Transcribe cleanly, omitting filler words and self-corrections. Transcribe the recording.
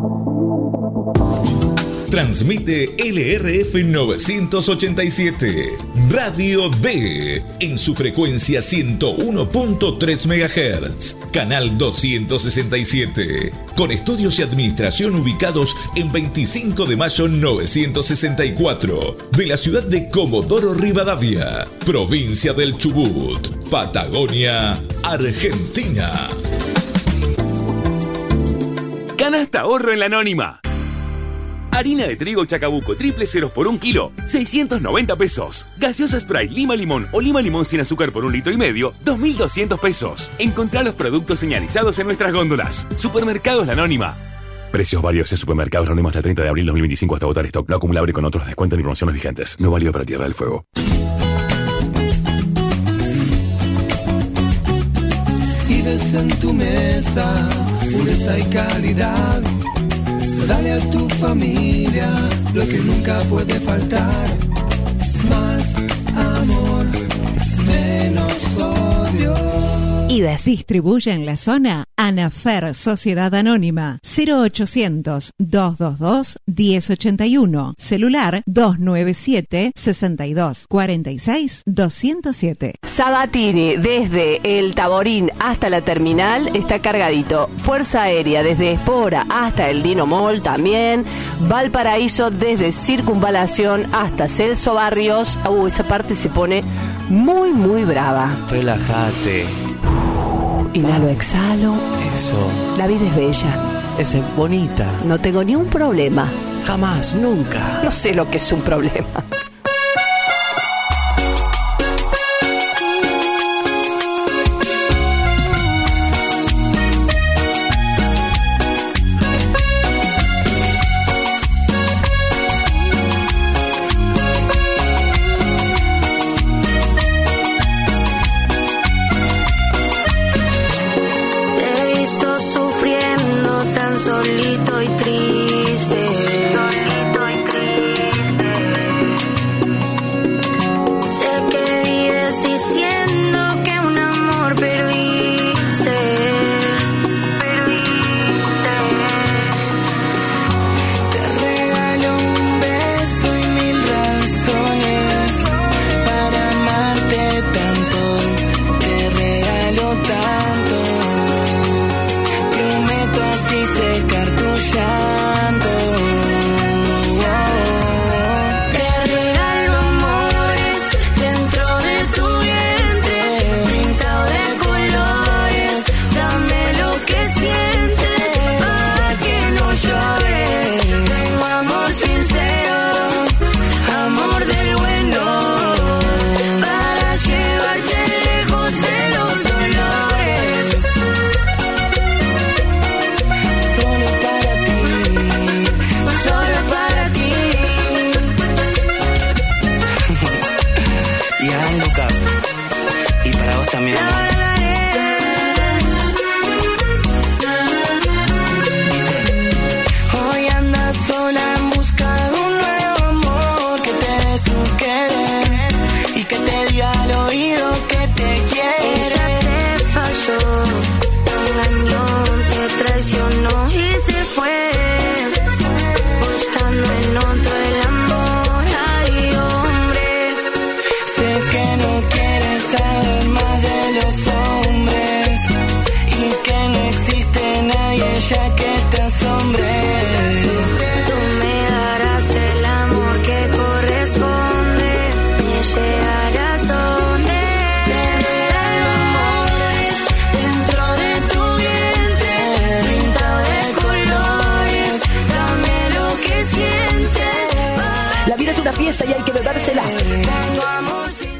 Transmite LRF 987, Radio D, en su frecuencia 101.3 MHz, canal 267, con estudios y administración ubicados en 25 de mayo 964, de la ciudad de Comodoro Rivadavia, provincia del Chubut, Patagonia, Argentina. Canasta ahorro en la Anónima. Harina de trigo Chacabuco triple ceros por 1 kilo, 690 pesos. Gaseosa Sprite Lima Limón o Lima Limón sin azúcar por 1,5 litros, 2.200 pesos. Encontrá los productos señalizados en nuestras góndolas. Supermercados La Anónima. Precios varios en Supermercados La Anónima hasta el 30 de abril 2025 hasta agotar stock. No acumulable con otros descuentos ni promociones vigentes. No válido para Tierra del Fuego. Y ves en tu mesa pureza y calidad. Dale a tu familia lo que nunca puede faltar. Más amor, menos odio. IBES distribuye en la zona Anafer Sociedad Anónima 0800-222-1081, celular 297-6246-207. Sabatini, desde el Taborín hasta la terminal, está cargadito. Fuerza Aérea, desde Espora hasta el Dino Mall también. Valparaíso, desde Circunvalación hasta Celso Barrios. Esa parte se pone muy, muy brava. Relájate. Inhalo, exhalo. Eso. La vida es bella. Es bonita. No tengo ni un problema. Jamás, nunca. No sé lo que es un problema. Solito y triste. Sé que vives diciendo que un amor perdiste. Te regalo un beso y 1000 razones para amarte tanto. Te regalo tanto. Prometo así secar tu llanto. Te regalo amores dentro de tu vientre, pintado de colores. Dame lo que sientes para que no llores. Tengo amor sincero, amor del bueno, para llevarte lejos de los dolores. Solo para ti. Y a Lucas. Y para vos también, amor. Hoy andas sola en busca de un nuevo amor que te dé su querer y que te diga al oído que te quiere. Ella te falló, te engañó, te traicionó y se fue, buscando en otro el amor. Ay, hombre, sé que no quieres saber más de los hombres y que no existe nadie ya que te asombre. Tú me darás el amor que corresponde, me llegarás donde te regalo amores dentro de tu vientre, pintado de colores. Dame lo que sientes. La vida es una fiesta y hay que bebérsela. Tengo amor.